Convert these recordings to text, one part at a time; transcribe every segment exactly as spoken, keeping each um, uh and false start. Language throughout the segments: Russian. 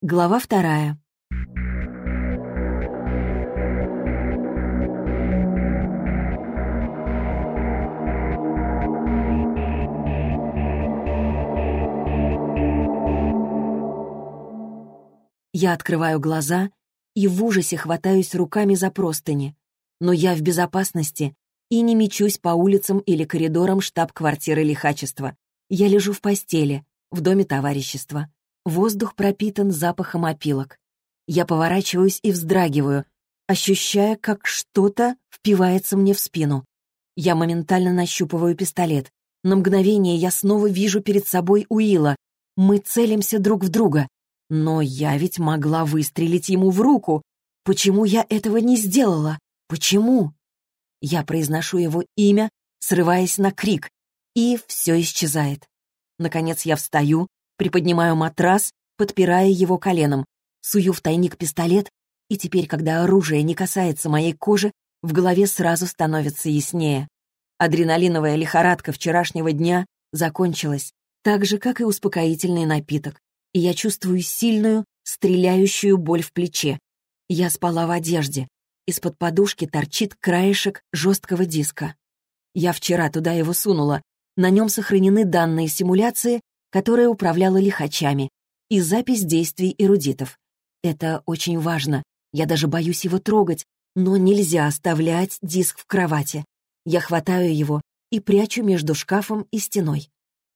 Глава вторая. Я открываю глаза и в ужасе хватаюсь руками за простыни. Но я в безопасности и не мечусь по улицам или коридорам штаб-квартиры лихачества. Я лежу в постели, в доме товарищества. Воздух пропитан запахом опилок. Я поворачиваюсь и вздрагиваю, ощущая, как что-то впивается мне в спину. Я моментально нащупываю пистолет. На мгновение я снова вижу перед собой Уилла. Мы целимся друг в друга. Но я ведь могла выстрелить ему в руку. Почему я этого не сделала? Почему? Я произношу его имя, срываясь на крик, и все исчезает. Наконец я встаю, приподнимаю матрас, подпирая его коленом, сую в тайник пистолет, и теперь, когда оружие не касается моей кожи, в голове сразу становится яснее. Адреналиновая лихорадка вчерашнего дня закончилась, так же, как и успокоительный напиток, и я чувствую сильную, стреляющую боль в плече. Я спала в одежде. Из-под подушки торчит краешек жесткого диска. Я вчера туда его сунула. На нем сохранены данные симуляции, которая управляла лихачами, и запись действий эрудитов. Это очень важно. Я даже боюсь его трогать, но нельзя оставлять диск в кровати. Я хватаю его и прячу между шкафом и стеной.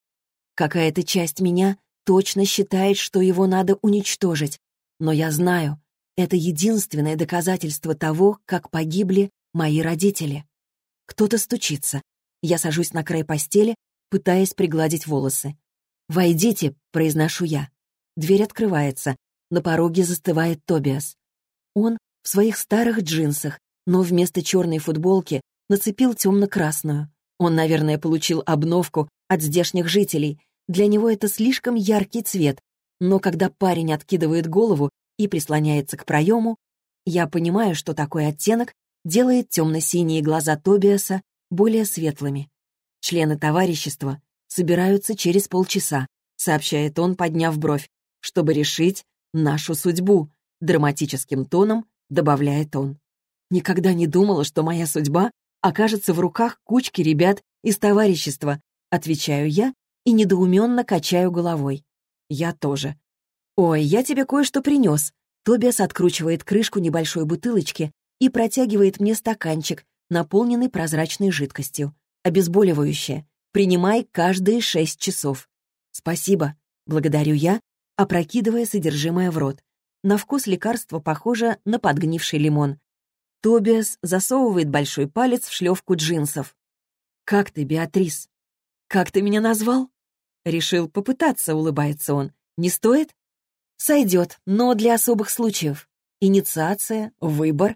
Какая-то часть меня точно считает, что его надо уничтожить, но я знаю, это единственное доказательство того, как погибли мои родители. Кто-то стучится. Я сажусь на край постели, пытаясь пригладить волосы. «Войдите», — произношу я. Дверь открывается. На пороге застывает Тобиас. Он в своих старых джинсах, но вместо черной футболки нацепил темно-красную. Он, наверное, получил обновку от здешних жителей. Для него это слишком яркий цвет. Но когда парень откидывает голову и прислоняется к проему, я понимаю, что такой оттенок делает темно-синие глаза Тобиаса более светлыми. Члены товарищества собираются через полчаса, сообщает он, подняв бровь, чтобы решить нашу судьбу, драматическим тоном добавляет он. Никогда не думала, что моя судьба окажется в руках кучки ребят из товарищества, отвечаю я и недоуменно качаю головой. Я тоже. «Ой, я тебе кое-что принес». Тобиас откручивает крышку небольшой бутылочки и протягивает мне стаканчик, наполненный прозрачной жидкостью. Обезболивающее. Принимай каждые шесть часов. «Спасибо», — благодарю я, опрокидывая содержимое в рот. На вкус лекарство похоже на подгнивший лимон. Тобиас засовывает большой палец в шлёвку джинсов. «Как ты, Беатрис?» «Как ты меня назвал?» «Решил попытаться», — улыбается он. «Не стоит?» «Сойдет, но для особых случаев. Инициация, выбор».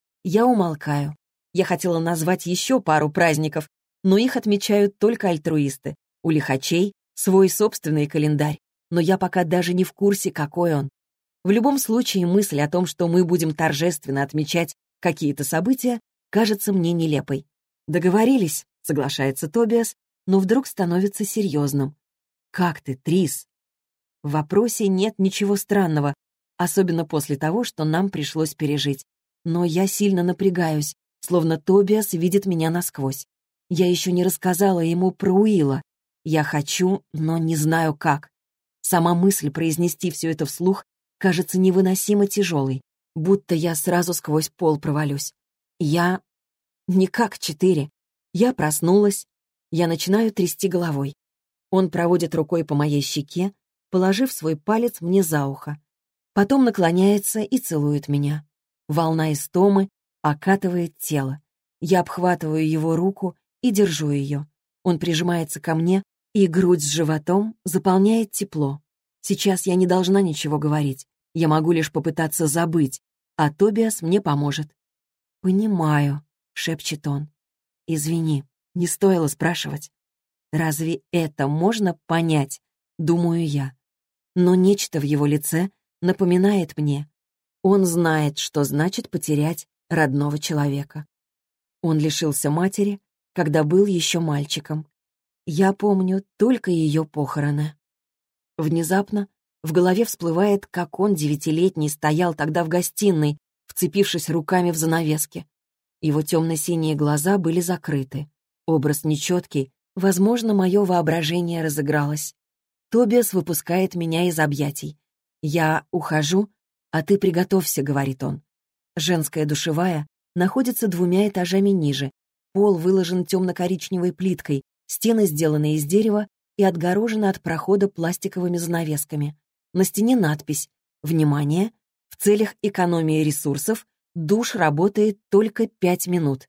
Я умолкаю. Я хотела назвать еще пару праздников, но их отмечают только альтруисты. У лихачей свой собственный календарь, но я пока даже не в курсе, какой он. В любом случае, мысль о том, что мы будем торжественно отмечать какие-то события, кажется мне нелепой. «Договорились», — соглашается Тобиас, но вдруг становится серьезным. «Как ты, Трис?» В вопросе нет ничего странного, особенно после того, что нам пришлось пережить. Но я сильно напрягаюсь, словно Тобиас видит меня насквозь. Я еще не рассказала ему про Уилла. Я хочу, но не знаю как. Сама мысль произнести все это вслух кажется невыносимо тяжелой, будто я сразу сквозь пол провалюсь. Я... не как четыре. Я проснулась. Я начинаю трясти головой. Он проводит рукой по моей щеке, положив свой палец мне за ухо. Потом наклоняется и целует меня. Волна истомы окатывает тело. Я обхватываю его руку и держу ее. Он прижимается ко мне, и грудь с животом заполняет тепло. Сейчас я не должна ничего говорить. Я могу лишь попытаться забыть, а Тобиас мне поможет. «Понимаю», — шепчет он. «Извини, не стоило спрашивать». Разве это можно понять, думаю я. Но нечто в его лице напоминает мне. Он знает, что значит потерять родного человека. Он лишился матери, когда был еще мальчиком. Я помню только ее похороны. Внезапно В голове всплывает, как он, девятилетний, стоял тогда в гостиной, вцепившись руками в занавески. Его темно-синие глаза были закрыты. Образ нечеткий, возможно, мое воображение разыгралось. Тобиас выпускает меня из объятий. «Я ухожу, а ты приготовься», — говорит он. Женская душевая находится двумя этажами ниже. Пол выложен темно-коричневой плиткой, стены сделаны из дерева и отгорожены от прохода пластиковыми занавесками. На стене надпись «Внимание! В целях экономии ресурсов душ работает только пять минут».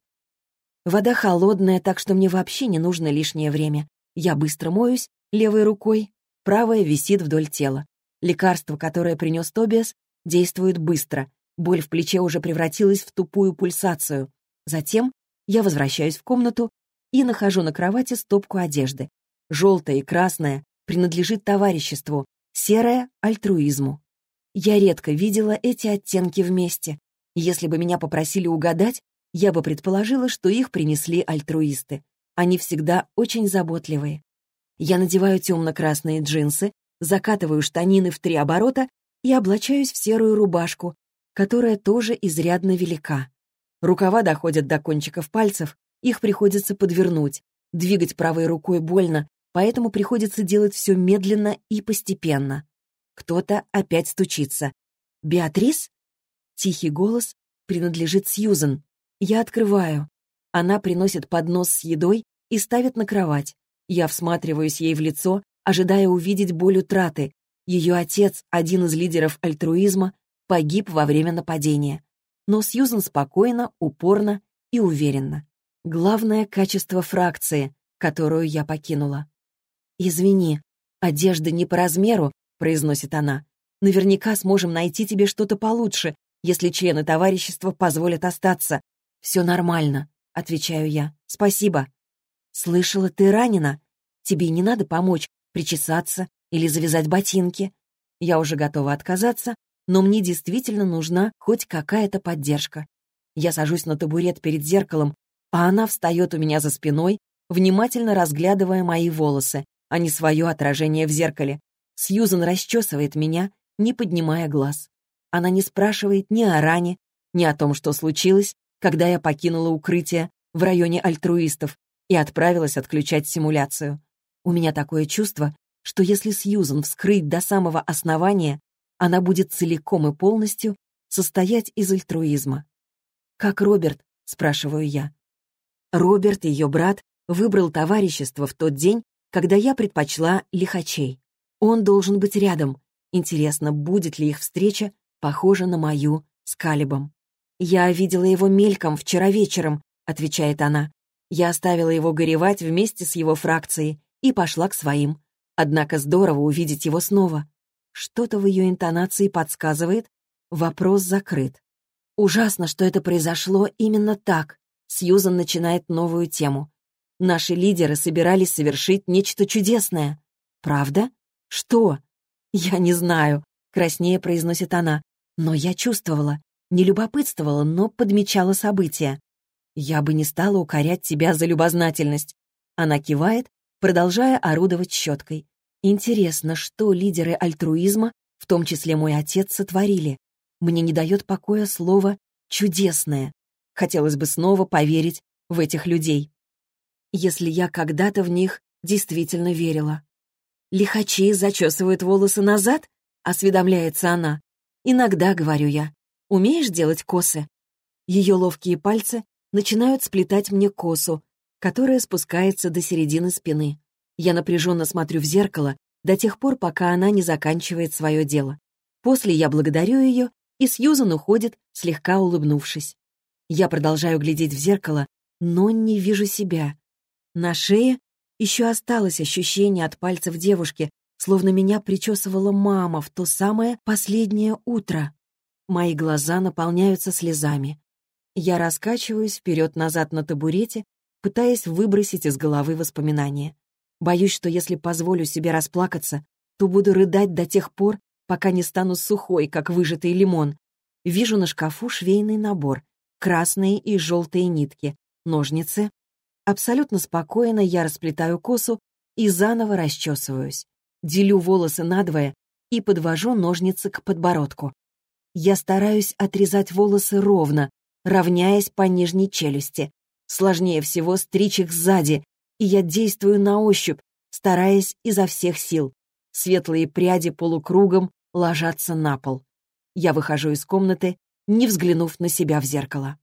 Вода холодная, так что мне вообще не нужно лишнее время. Я быстро моюсь левой рукой, правая висит вдоль тела. Лекарство, которое принес Тобиас, действует быстро. Боль в плече уже превратилась в тупую пульсацию. Затем я возвращаюсь в комнату и нахожу на кровати стопку одежды. Желтая и красная принадлежит товариществу, серая — альтруизму. Я редко видела эти оттенки вместе. Если бы меня попросили угадать, я бы предположила, что их принесли альтруисты. Они всегда очень заботливые. Я надеваю темно-красные джинсы, закатываю штанины в три оборота и облачаюсь в серую рубашку, которая тоже изрядно велика. Рукава доходят до кончиков пальцев, их приходится подвернуть. Двигать правой рукой больно, поэтому приходится делать все медленно и постепенно. Кто-то опять стучится. «Беатрис?» Тихий голос принадлежит Сьюзен. Я открываю. Она приносит поднос с едой и ставит на кровать. Я всматриваюсь ей в лицо, ожидая увидеть боль утраты. Ее отец, один из лидеров альтруизма, погиб во время нападения. Но Сьюзен спокойно, упорно и уверенно. Главное качество фракции, которую я покинула. «Извини, одежда не по размеру», — произносит она. «Наверняка сможем найти тебе что-то получше, если члены товарищества позволят остаться». «Все нормально», — отвечаю я. «Спасибо». «Слышала, ты ранена? Тебе не надо помочь причесаться или завязать ботинки?» Я уже готова отказаться, но мне действительно нужна хоть какая-то поддержка. Я сажусь на табурет перед зеркалом, а она встает у меня за спиной, внимательно разглядывая мои волосы, а не свое отражение в зеркале. Сьюзен расчесывает меня, не поднимая глаз. Она не спрашивает ни о ране, ни о том, что случилось, когда я покинула укрытие в районе альтруистов и отправилась отключать симуляцию. У меня такое чувство, что если Сьюзен вскрыть до самого основания, она будет целиком и полностью состоять из альтруизма. «Как Роберт?» — спрашиваю я. Роберт, ее брат, выбрал товарищество в тот день, когда я предпочла лихачей. Он должен быть рядом. Интересно, будет ли их встреча похожа на мою с Калебом. «Я видела его мельком вчера вечером», — отвечает она. «Я оставила его горевать вместе с его фракцией и пошла к своим. Однако здорово увидеть его снова». Что-то в ее интонации подсказывает, вопрос закрыт. Ужасно, что это произошло именно так. Сьюзан начинает новую тему. Наши лидеры собирались совершить нечто чудесное. Правда? Что? Я не знаю, краснее произносит она. Но я чувствовала, не любопытствовала, но подмечала события. Я бы не стала укорять тебя за любознательность. Она кивает, продолжая орудовать щеткой. Интересно, что лидеры альтруизма, в том числе мой отец, сотворили. Мне не дает покоя слово «чудесное». Хотелось бы снова поверить в этих людей. Если я когда-то в них действительно верила. «Лихачи зачесывают волосы назад?» — осведомляется она. «Иногда», — говорю я. «Умеешь делать косы?» Ее ловкие пальцы начинают сплетать мне косу, которая спускается до середины спины. Я напряженно смотрю в зеркало до тех пор, пока она не заканчивает свое дело. После я благодарю ее, и Сьюзан уходит, слегка улыбнувшись. Я продолжаю глядеть в зеркало, но не вижу себя. На шее еще осталось ощущение от пальцев девушки, словно меня причесывала мама в то самое последнее утро. Мои глаза наполняются слезами. Я раскачиваюсь вперед-назад на табурете, пытаясь выбросить из головы воспоминания. Боюсь, что если позволю себе расплакаться, то буду рыдать до тех пор, пока не стану сухой, как выжатый лимон. Вижу на шкафу швейный набор, красные и желтые нитки, ножницы. Абсолютно спокойно я расплетаю косу и заново расчесываюсь. Делю волосы надвое и подвожу ножницы к подбородку. Я стараюсь отрезать волосы ровно, равняясь по нижней челюсти. Сложнее всего стричь их сзади, и я действую на ощупь, стараясь изо всех сил. Светлые пряди полукругом ложатся на пол. Я выхожу из комнаты, не взглянув на себя в зеркало.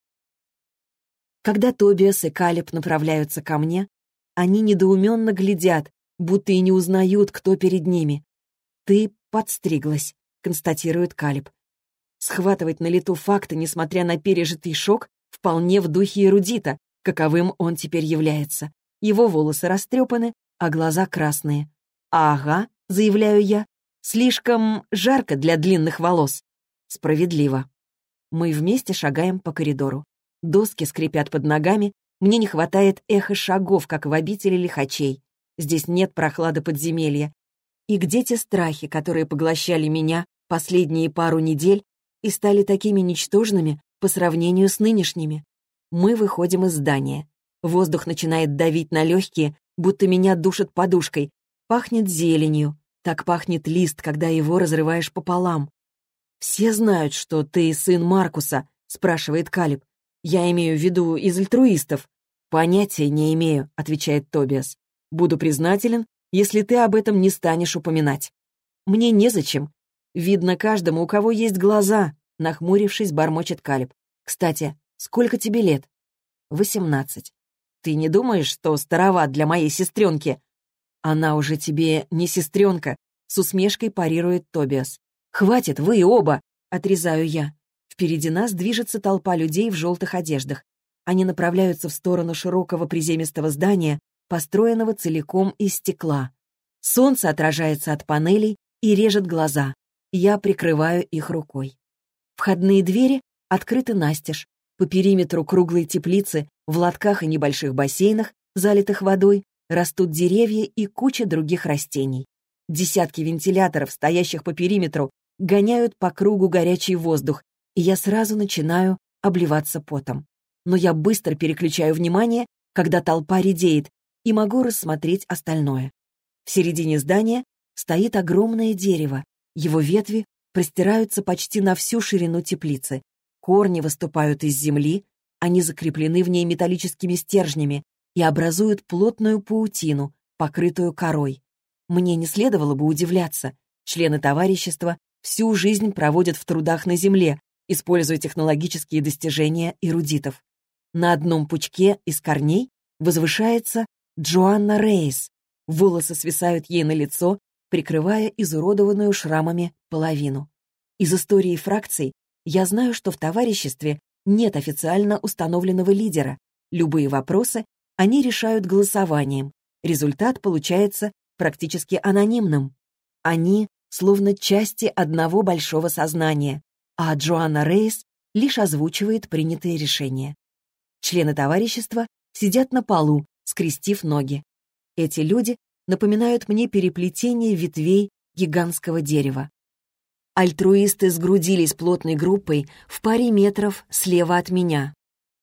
Когда Тобиас и Калеб направляются ко мне, они недоуменно глядят, будто и не узнают, кто перед ними. «Ты подстриглась», — констатирует Калеб. Схватывать на лету факты, несмотря на пережитый шок, вполне в духе эрудита, каковым он теперь является. Его волосы растрепаны, а глаза красные. «Ага», — заявляю я, — «слишком жарко для длинных волос». Справедливо. Мы вместе шагаем по коридору. Доски скрипят под ногами, мне не хватает эха шагов, как в обители лихачей. Здесь нет прохлады подземелья. И где те страхи, которые поглощали меня последние пару недель и стали такими ничтожными по сравнению с нынешними? Мы выходим из здания. Воздух начинает давить на легкие, будто меня душат подушкой. Пахнет зеленью. Так пахнет лист, когда его разрываешь пополам. «Все знают, что ты сын Маркуса?» — спрашивает Калеб. «Я имею в виду из альтруистов». «Понятия не имею», — отвечает Тобиас. «Буду признателен, если ты об этом не станешь упоминать». «Мне незачем. Видно каждому, у кого есть глаза», — нахмурившись, бормочет Калеб. «Кстати, сколько тебе лет?» «Восемнадцать». «Ты не думаешь, что староват для моей сестренки?» «Она уже тебе не сестренка», — с усмешкой парирует Тобиас. «Хватит, вы оба!» — отрезаю я. Впереди нас движется толпа людей в желтых одеждах. Они направляются в сторону широкого приземистого здания, построенного целиком из стекла. Солнце отражается от панелей и режет глаза. Я прикрываю их рукой. Входные двери открыты настежь. По периметру круглой теплицы, в лотках и небольших бассейнах, залитых водой, растут деревья и куча других растений. Десятки вентиляторов, стоящих по периметру, гоняют по кругу горячий воздух, и я сразу начинаю обливаться потом. Но я быстро переключаю внимание, когда толпа редеет, и могу рассмотреть остальное. В середине здания стоит огромное дерево. Его ветви простираются почти на всю ширину теплицы. Корни выступают из земли, они закреплены в ней металлическими стержнями и образуют плотную паутину, покрытую корой. Мне не следовало бы удивляться. Члены товарищества всю жизнь проводят в трудах на земле, используя технологические достижения эрудитов. На одном пучке из корней возвышается Джоанна Рейс. Волосы свисают ей на лицо, прикрывая изуродованную шрамами половину. Из истории фракций я знаю, что в товариществе нет официально установленного лидера. Любые вопросы они решают голосованием. Результат получается практически анонимным. Они словно части одного большого сознания, а Джоанна Рейс лишь озвучивает принятые решения. Члены товарищества сидят на полу, скрестив ноги. Эти люди напоминают мне переплетение ветвей гигантского дерева. Альтруисты сгрудились плотной группой в паре метров слева от меня.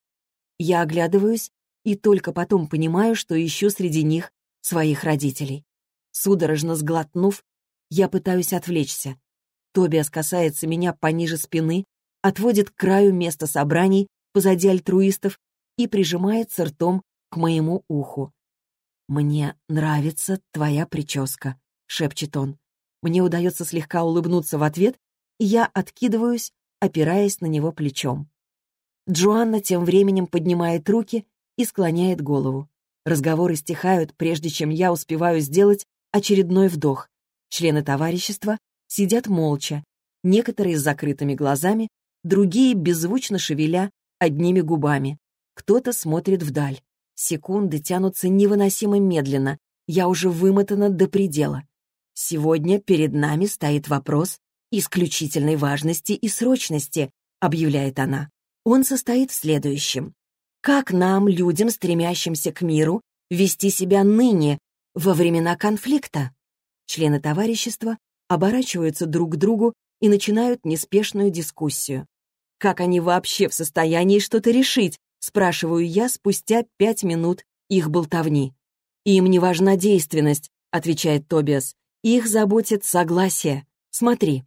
Я оглядываюсь и только потом понимаю, что ищу среди них своих родителей. Судорожно сглотнув, я пытаюсь отвлечься. Тобиас касается меня пониже спины, отводит к краю места собраний позади альтруистов и прижимается ртом к моему уху. «Мне нравится твоя прическа», — шепчет он. Мне удается слегка улыбнуться в ответ, и я откидываюсь, опираясь на него плечом. Джоанна тем временем поднимает руки и склоняет голову. Разговоры стихают, прежде чем я успеваю сделать очередной вдох. Члены товарищества сидят молча, некоторые с закрытыми глазами, другие беззвучно шевеля одними губами. Кто-то смотрит вдаль. Секунды тянутся невыносимо медленно. Я уже вымотана до предела. «Сегодня перед нами стоит вопрос исключительной важности и срочности», — объявляет она. Он состоит в следующем. Как нам, людям, стремящимся к миру, вести себя ныне, во времена конфликта? Члены товарищества оборачиваются друг к другу и начинают неспешную дискуссию. «Как они вообще в состоянии что-то решить?» — спрашиваю я спустя пять минут их болтовни. «Им не важна действенность», — отвечает Тобиас. Их заботит согласие. Смотри.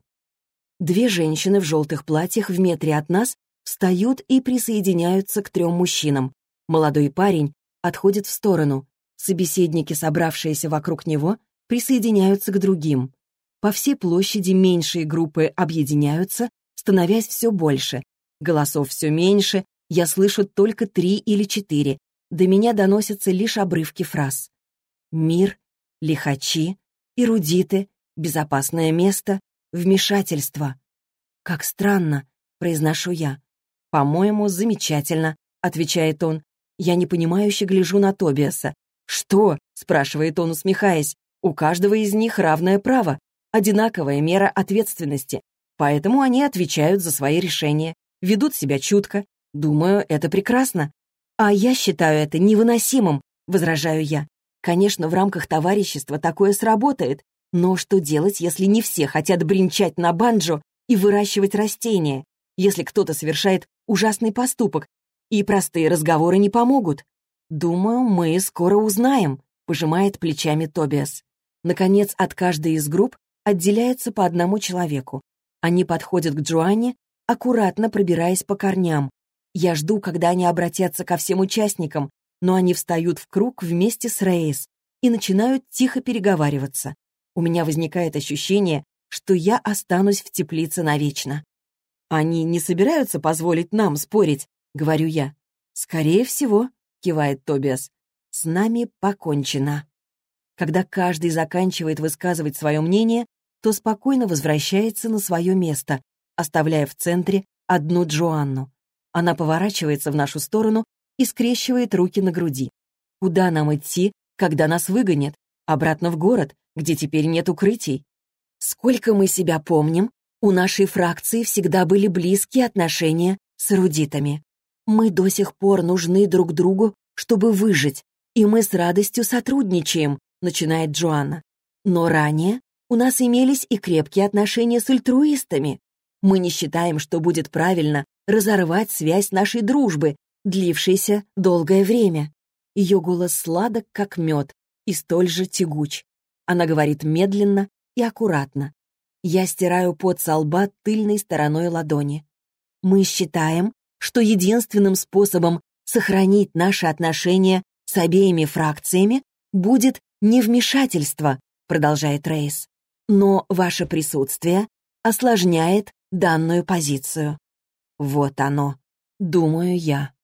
Две женщины в желтых платьях в метре от нас встают и присоединяются к трем мужчинам. Молодой парень отходит в сторону. Собеседники, собравшиеся вокруг него, присоединяются к другим. По всей площади меньшие группы объединяются, становясь все больше. Голосов все меньше, я слышу только три или четыре. До меня доносятся лишь обрывки фраз. Мир, лихачи, эрудиты, безопасное место, вмешательство. «Как странно», — произношу я. «По-моему, замечательно», — отвечает он. Я непонимающе гляжу на Тобиаса. «Что?» — спрашивает он, усмехаясь. «У каждого из них равное право, одинаковая мера ответственности, поэтому они отвечают за свои решения, ведут себя чутко. Думаю, это прекрасно». «А я считаю это невыносимым», — возражаю я. «Конечно, в рамках товарищества такое сработает, но что делать, если не все хотят бренчать на банджо и выращивать растения, если кто-то совершает ужасный поступок, и простые разговоры не помогут?» «Думаю, мы скоро узнаем», — пожимает плечами Тобиас. Наконец, от каждой из групп отделяется по одному человеку. Они подходят к Джоанне, аккуратно пробираясь по корням. Я жду, когда они обратятся ко всем участникам, но они встают в круг вместе с Рейс и начинают тихо переговариваться. У меня возникает ощущение, что я останусь в теплице навечно. «Они не собираются позволить нам спорить», — говорю я. «Скорее всего», — кивает Тобиас, — «с нами покончено». Когда каждый заканчивает высказывать свое мнение, то спокойно возвращается на свое место, оставляя в центре одну Джоанну. Она поворачивается в нашу сторону и скрещивает руки на груди. Куда нам идти, когда нас выгонят? Обратно в город, где теперь нет укрытий? Сколько мы себя помним, у нашей фракции всегда были близкие отношения с эрудитами. Мы до сих пор нужны друг другу, чтобы выжить, и мы с радостью сотрудничаем, начинает Джоанна. Но ранее у нас имелись и крепкие отношения с альтруистами. Мы не считаем, что будет правильно разорвать связь нашей дружбы, длившейся долгое время. Ее голос сладок, как мед, и столь же тягуч. Она говорит медленно и аккуратно. Я стираю пот со лба тыльной стороной ладони. Мы считаем, что единственным способом сохранить наши отношения с обеими фракциями будет невмешательство, продолжает Рейс. Но ваше присутствие осложняет данную позицию. Вот оно, думаю я.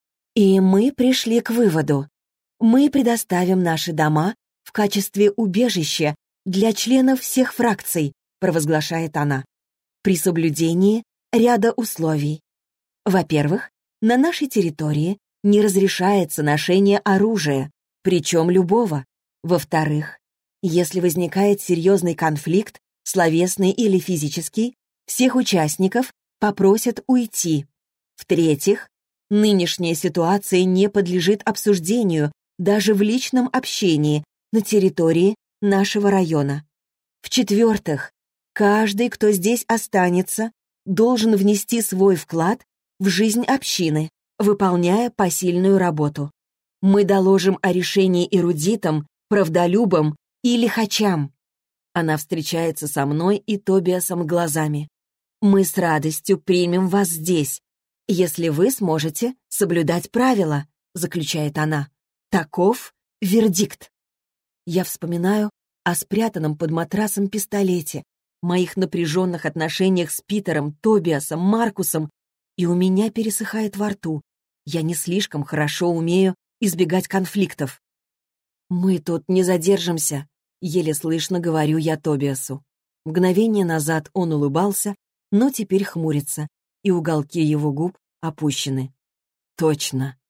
И мы пришли к выводу. Мы предоставим наши дома в качестве убежища для членов всех фракций, провозглашает она, при соблюдении ряда условий. Во-первых, на нашей территории не разрешается ношение оружия, причем любого. Во-вторых, если возникает серьезный конфликт, словесный или физический, всех участников попросят уйти. В-третьих, нынешняя ситуация не подлежит обсуждению даже в личном общении на территории нашего района. В-четвертых, каждый, кто здесь останется, должен внести свой вклад в жизнь общины, выполняя посильную работу. Мы доложим о решении эрудитам, правдолюбам и лихачам. Она встречается со мной и Тобиасом глазами. Мы с радостью примем вас здесь, если вы сможете соблюдать правила, заключает она. Таков вердикт. Я вспоминаю о спрятанном под матрасом пистолете, моих напряженных отношениях с Питером, Тобиасом, Маркусом, и у меня пересыхает во рту. Я не слишком хорошо умею избегать конфликтов. «Мы тут не задержимся», — еле слышно говорю я Тобиасу. Мгновение назад он улыбался, но теперь хмурится, и уголки его губ опущены. «Точно»,